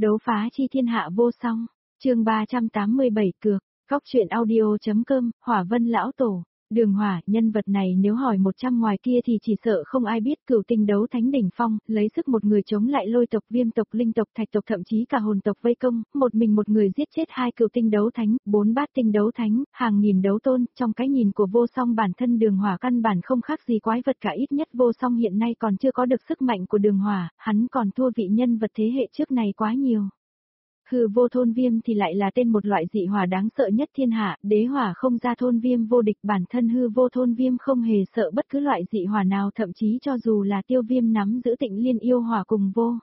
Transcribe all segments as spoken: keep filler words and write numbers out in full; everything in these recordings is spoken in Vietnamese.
Đấu phá chi thiên hạ vô song, chương ba trăm tám mươi bảy cược, góc truyện audio.com, Hỏa Vân Lão Tổ. Đường Hỏa, nhân vật này nếu hỏi một trăm ngoài kia thì chỉ sợ không ai biết. Cửu tinh đấu thánh đỉnh phong, lấy sức một người chống lại lôi tộc, viêm tộc, linh tộc, thạch tộc, thậm chí cả hồn tộc vây công, một mình một người giết chết hai cửu tinh đấu thánh, bốn bát tinh đấu thánh, hàng nghìn đấu tôn. Trong cái nhìn của vô song, bản thân Đường Hỏa căn bản không khác gì quái vật cả, ít nhất vô song hiện nay còn chưa có được sức mạnh của Đường Hỏa, hắn còn thua vị nhân vật thế hệ trước này quá nhiều. Hư vô thôn viêm thì lại là tên một loại dị hỏa đáng sợ nhất thiên hạ, đế hỏa không ra thôn viêm vô địch, bản thân hư vô thôn viêm không hề sợ bất cứ loại dị hỏa nào, thậm chí cho dù là tiêu viêm nắm giữ tịnh liên yêu hỏa cùng vô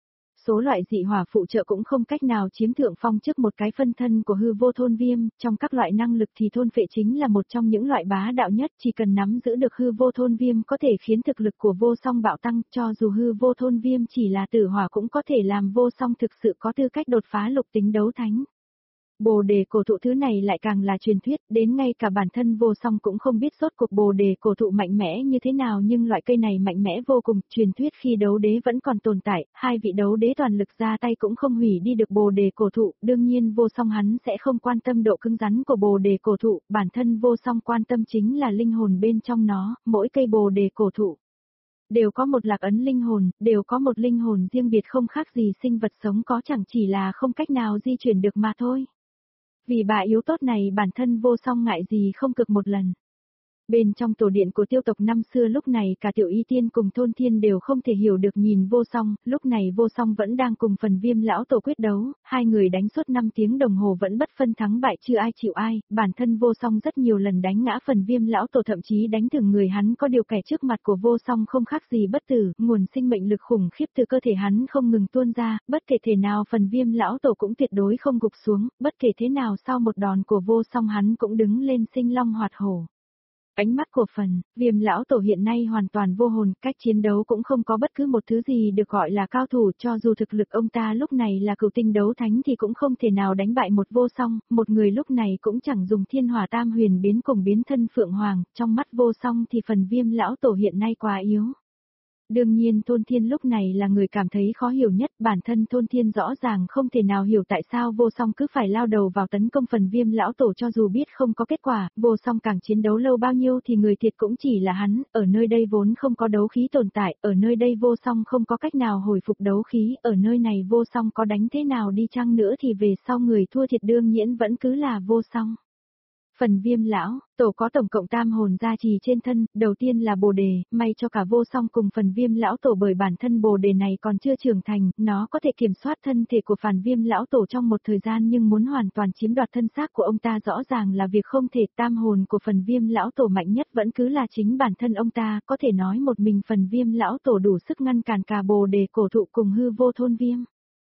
số loại dị hỏa phụ trợ cũng không cách nào chiếm thượng phong trước một cái phân thân của hư vô thôn viêm. Trong các loại năng lực thì thôn phệ chính là một trong những loại bá đạo nhất, chỉ cần nắm giữ được hư vô thôn viêm có thể khiến thực lực của vô song bạo tăng, cho dù hư vô thôn viêm chỉ là tử hỏa cũng có thể làm vô song thực sự có tư cách đột phá lục tính đấu thánh. Bồ đề cổ thụ thứ này lại càng là truyền thuyết, đến ngay cả bản thân vô song cũng không biết rốt cuộc bồ đề cổ thụ mạnh mẽ như thế nào, nhưng loại cây này mạnh mẽ vô cùng. Truyền thuyết khi đấu đế vẫn còn tồn tại, hai vị đấu đế toàn lực ra tay cũng không hủy đi được bồ đề cổ thụ. Đương nhiên vô song hắn sẽ không quan tâm độ cứng rắn của bồ đề cổ thụ, bản thân vô song quan tâm chính là linh hồn bên trong nó. Mỗi cây bồ đề cổ thụ đều có một lạc ấn linh hồn, đều có một linh hồn riêng biệt, không khác gì sinh vật sống có, chẳng chỉ là không cách nào di chuyển được mà thôi. Vì bà yếu tốt này bản thân vô song ngại gì không cực một lần. Bên trong tổ điện của tiêu tộc năm xưa lúc này cả Tiểu Y Tiên cùng Thôn Thiên đều không thể hiểu được nhìn vô song, lúc này vô song vẫn đang cùng phần viêm lão tổ quyết đấu, hai người đánh suốt năm tiếng đồng hồ vẫn bất phân thắng bại, chưa ai chịu ai, bản thân vô song rất nhiều lần đánh ngã phần viêm lão tổ, thậm chí đánh thủng người hắn, có điều kẻ trước mặt của vô song không khác gì bất tử, nguồn sinh mệnh lực khủng khiếp từ cơ thể hắn không ngừng tuôn ra, bất kể thể nào phần viêm lão tổ cũng tuyệt đối không gục xuống, bất kể thế nào sau một đòn của vô song hắn cũng đứng lên sinh long hoạt hổ. Ánh mắt của phần viêm lão tổ hiện nay hoàn toàn vô hồn, cách chiến đấu cũng không có bất cứ một thứ gì được gọi là cao thủ, cho dù thực lực ông ta lúc này là cửu tinh đấu thánh thì cũng không thể nào đánh bại một vô song, một người lúc này cũng chẳng dùng thiên hỏa tam huyền biến cùng biến thân phượng hoàng, trong mắt vô song thì phần viêm lão tổ hiện nay quá yếu. Đương nhiên Thôn Thiên lúc này là người cảm thấy khó hiểu nhất, bản thân Thôn Thiên rõ ràng không thể nào hiểu tại sao vô song cứ phải lao đầu vào tấn công phần viêm lão tổ, cho dù biết không có kết quả, vô song càng chiến đấu lâu bao nhiêu thì người thiệt cũng chỉ là hắn, ở nơi đây vốn không có đấu khí tồn tại, ở nơi đây vô song không có cách nào hồi phục đấu khí, ở nơi này vô song có đánh thế nào đi chăng nữa thì về sau người thua thiệt đương nhiên vẫn cứ là vô song. Phần viêm lão tổ có tổng cộng tam hồn gia trì trên thân, đầu tiên là bồ đề, may cho cả vô song cùng phần viêm lão tổ bởi bản thân bồ đề này còn chưa trưởng thành, nó có thể kiểm soát thân thể của phần viêm lão tổ trong một thời gian, nhưng muốn hoàn toàn chiếm đoạt thân xác của ông ta rõ ràng là việc không thể. Tam hồn của phần viêm lão tổ mạnh nhất vẫn cứ là chính bản thân ông ta, có thể nói một mình phần viêm lão tổ đủ sức ngăn cản cả bồ đề cổ thụ cùng hư vô thôn viêm.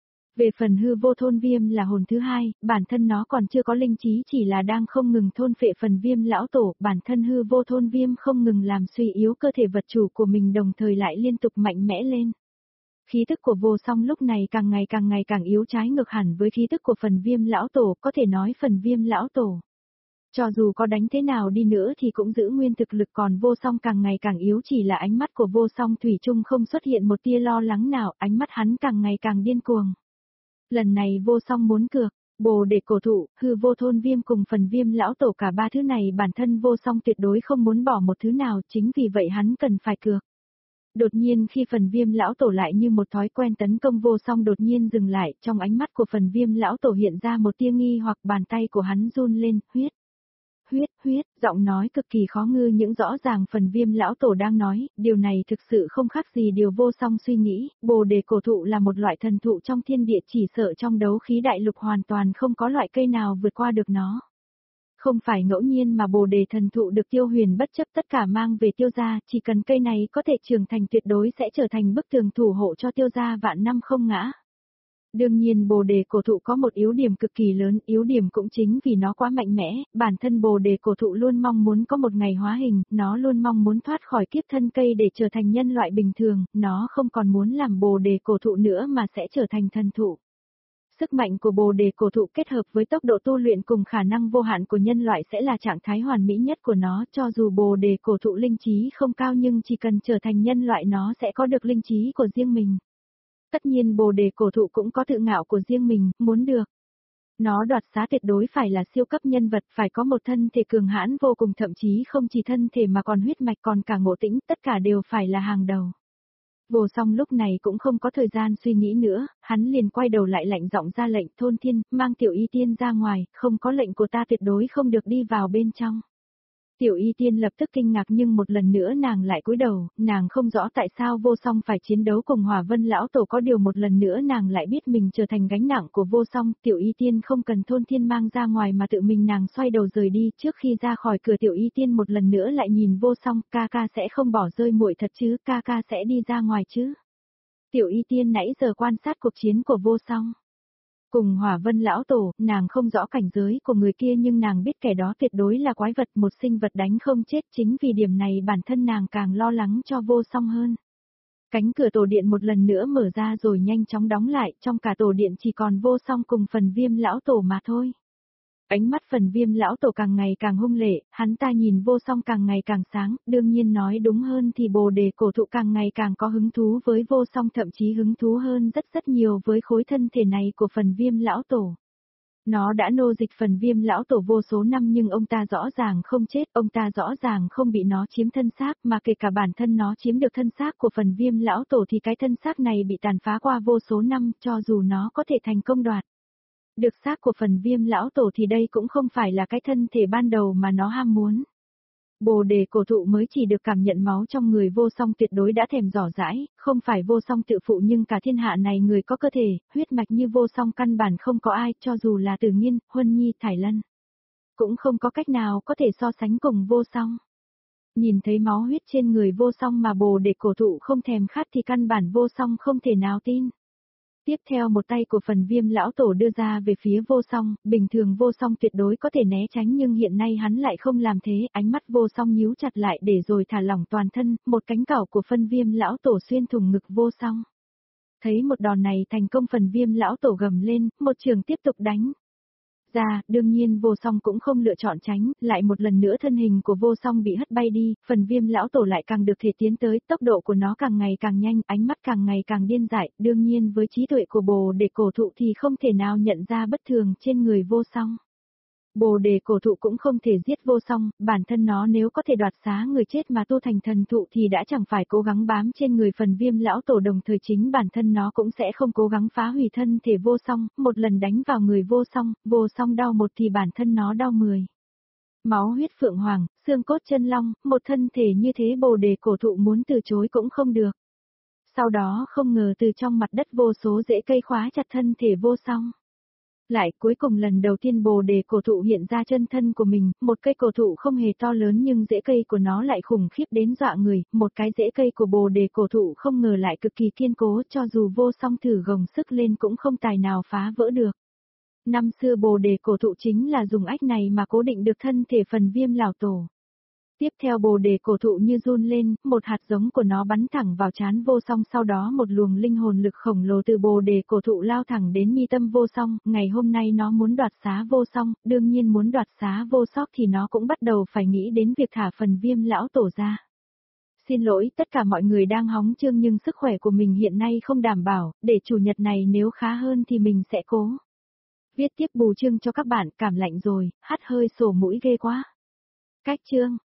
Về phần hư vô thôn viêm là hồn thứ hai, bản thân nó còn chưa có linh trí, chỉ là đang không ngừng thôn phệ phần viêm lão tổ, bản thân hư vô thôn viêm không ngừng làm suy yếu cơ thể vật chủ của mình, đồng thời lại liên tục mạnh mẽ lên. Khí tức của vô song lúc này càng ngày càng ngày càng yếu, trái ngược hẳn với khí tức của phần viêm lão tổ, có thể nói phần viêm lão tổ cho dù có đánh thế nào đi nữa thì cũng giữ nguyên thực lực, còn vô song càng ngày càng yếu, chỉ là ánh mắt của vô song thủy chung không xuất hiện một tia lo lắng nào, ánh mắt hắn càng ngày càng điên cuồng. Lần này vô song muốn cược, bồ đề cổ thụ, hư vô thôn viêm cùng phần viêm lão tổ, cả ba thứ này bản thân vô song tuyệt đối không muốn bỏ một thứ nào, chính vì vậy hắn cần phải cược. Đột nhiên khi phần viêm lão tổ lại như một thói quen tấn công vô song đột nhiên dừng lại, trong ánh mắt của phần viêm lão tổ hiện ra một tia nghi hoặc, bàn tay của hắn run lên, huyết. Huyết, huyết, giọng nói cực kỳ khó ngư, những rõ ràng phần viêm lão tổ đang nói, điều này thực sự không khác gì điều vô song suy nghĩ, bồ đề cổ thụ là một loại thần thụ trong thiên địa, chỉ sợ trong đấu khí đại lục hoàn toàn không có loại cây nào vượt qua được nó. Không phải ngẫu nhiên mà bồ đề thần thụ được Tiêu Huyền bất chấp tất cả mang về Tiêu gia, chỉ cần cây này có thể trưởng thành tuyệt đối sẽ trở thành bức tường thủ hộ cho Tiêu gia vạn năm không ngã. Đương nhiên bồ đề cổ thụ có một yếu điểm cực kỳ lớn, yếu điểm cũng chính vì nó quá mạnh mẽ, bản thân bồ đề cổ thụ luôn mong muốn có một ngày hóa hình, nó luôn mong muốn thoát khỏi kiếp thân cây để trở thành nhân loại bình thường, nó không còn muốn làm bồ đề cổ thụ nữa mà sẽ trở thành thần thụ. Sức mạnh của bồ đề cổ thụ kết hợp với tốc độ tu luyện cùng khả năng vô hạn của nhân loại sẽ là trạng thái hoàn mỹ nhất của nó, cho dù bồ đề cổ thụ linh trí không cao nhưng chỉ cần trở thành nhân loại nó sẽ có được linh trí của riêng mình. Tất nhiên bồ đề cổ thụ cũng có tự ngạo của riêng mình, muốn được. Nó đoạt xá tuyệt đối phải là siêu cấp nhân vật, phải có một thân thể cường hãn vô cùng, thậm chí không chỉ thân thể mà còn huyết mạch, còn cả ngộ tĩnh, tất cả đều phải là hàng đầu. Vô Song lúc này cũng không có thời gian suy nghĩ nữa, hắn liền quay đầu lại lạnh giọng ra lệnh, Thôn Thiên, mang Tiểu Y Tiên ra ngoài, không có lệnh của ta tuyệt đối không được đi vào bên trong. Tiểu Y Tiên lập tức kinh ngạc nhưng một lần nữa nàng lại cúi đầu, nàng không rõ tại sao Vô Song phải chiến đấu cùng Hỏa Vân lão tổ, có điều một lần nữa nàng lại biết mình trở thành gánh nặng của Vô Song. Tiểu Y Tiên không cần Thôn Thiên mang ra ngoài mà tự mình nàng xoay đầu rời đi, trước khi ra khỏi cửa Tiểu Y Tiên một lần nữa lại nhìn Vô Song, ca ca sẽ không bỏ rơi muội thật chứ, ca ca sẽ đi ra ngoài chứ. Tiểu Y Tiên nãy giờ quan sát cuộc chiến của Vô Song. Cùng Hỏa Vân lão tổ, nàng không rõ cảnh giới của người kia nhưng nàng biết kẻ đó tuyệt đối là quái vật, một sinh vật đánh không chết, chính vì điểm này bản thân nàng càng lo lắng cho Vô Song hơn. Cánh cửa tổ điện một lần nữa mở ra rồi nhanh chóng đóng lại, trong cả tổ điện chỉ còn Vô Song cùng Phần Viêm lão tổ mà thôi. Ánh mắt Phần Viêm lão tổ càng ngày càng hung lệ, hắn ta nhìn Vô Song càng ngày càng sáng, đương nhiên nói đúng hơn thì bồ đề cổ thụ càng ngày càng có hứng thú với Vô Song, thậm chí hứng thú hơn rất rất nhiều với khối thân thể này của Phần Viêm lão tổ. Nó đã nô dịch Phần Viêm lão tổ vô số năm nhưng ông ta rõ ràng không chết, ông ta rõ ràng không bị nó chiếm thân xác, mà kể cả bản thân nó chiếm được thân xác của Phần Viêm lão tổ thì cái thân xác này bị tàn phá qua vô số năm, cho dù nó có thể thành công đoạt được xác của Phần Viêm lão tổ thì đây cũng không phải là cái thân thể ban đầu mà nó ham muốn. Bồ đề cổ thụ mới chỉ được cảm nhận máu trong người Vô Song tuyệt đối đã thèm dò dãi, không phải Vô Song tự phụ nhưng cả thiên hạ này người có cơ thể, huyết mạch như Vô Song căn bản không có ai, cho dù là Tử Nghiên, Huân Nhi, Thải Lân. Cũng không có cách nào có thể so sánh cùng Vô Song. Nhìn thấy máu huyết trên người Vô Song mà bồ đề cổ thụ không thèm khát thì căn bản Vô Song không thể nào tin. Tiếp theo một tay của Phần Viêm lão tổ đưa ra về phía Vô Song, bình thường Vô Song tuyệt đối có thể né tránh nhưng hiện nay hắn lại không làm thế, ánh mắt Vô Song nhíu chặt lại để rồi thả lỏng toàn thân, một cánh cảo của Phân Viêm lão tổ xuyên thủng ngực Vô Song. Thấy một đòn này thành công, Phần Viêm lão tổ gầm lên, một trường tiếp tục đánh ra, đương nhiên Vô Song cũng không lựa chọn tránh, lại một lần nữa thân hình của Vô Song bị hất bay đi, Phần Viêm lão tổ lại càng được thể tiến tới, tốc độ của nó càng ngày càng nhanh, ánh mắt càng ngày càng điên dại, đương nhiên với trí tuệ của bồ đề cổ thụ thì không thể nào nhận ra bất thường trên người Vô Song. Bồ đề cổ thụ cũng không thể giết Vô Song, bản thân nó nếu có thể đoạt xá người chết mà tu thành thần thụ thì đã chẳng phải cố gắng bám trên người Phần Viêm lão tổ, đồng thời chính bản thân nó cũng sẽ không cố gắng phá hủy thân thể Vô Song, một lần đánh vào người Vô Song, Vô Song đau một thì bản thân nó đau mười. Máu huyết phượng hoàng, xương cốt chân long, một thân thể như thế bồ đề cổ thụ muốn từ chối cũng không được. Sau đó không ngờ từ trong mặt đất vô số rễ cây khóa chặt thân thể Vô Song. Lại cuối cùng lần đầu tiên bồ đề cổ thụ hiện ra chân thân của mình, một cây cổ thụ không hề to lớn nhưng rễ cây của nó lại khủng khiếp đến dọa người, một cái rễ cây của bồ đề cổ thụ không ngờ lại cực kỳ kiên cố, cho dù Vô Song thử gồng sức lên cũng không tài nào phá vỡ được. Năm xưa bồ đề cổ thụ chính là dùng ách này mà cố định được thân thể Phần Viêm lão tổ. Tiếp theo bồ đề cổ thụ như run lên, một hạt giống của nó bắn thẳng vào trán Vô Song, sau đó một luồng linh hồn lực khổng lồ từ bồ đề cổ thụ lao thẳng đến mi tâm Vô Song, ngày hôm nay nó muốn đoạt xá Vô Song, đương nhiên muốn đoạt xá Vô Song thì nó cũng bắt đầu phải nghĩ đến việc thả Phần Viêm lão tổ ra. Xin lỗi tất cả mọi người đang hóng chương nhưng sức khỏe của mình hiện nay không đảm bảo, để chủ nhật này nếu khá hơn thì mình sẽ cố viết tiếp bù chương cho các bạn, cảm lạnh rồi, hắt hơi sổ mũi ghê quá. Cách chương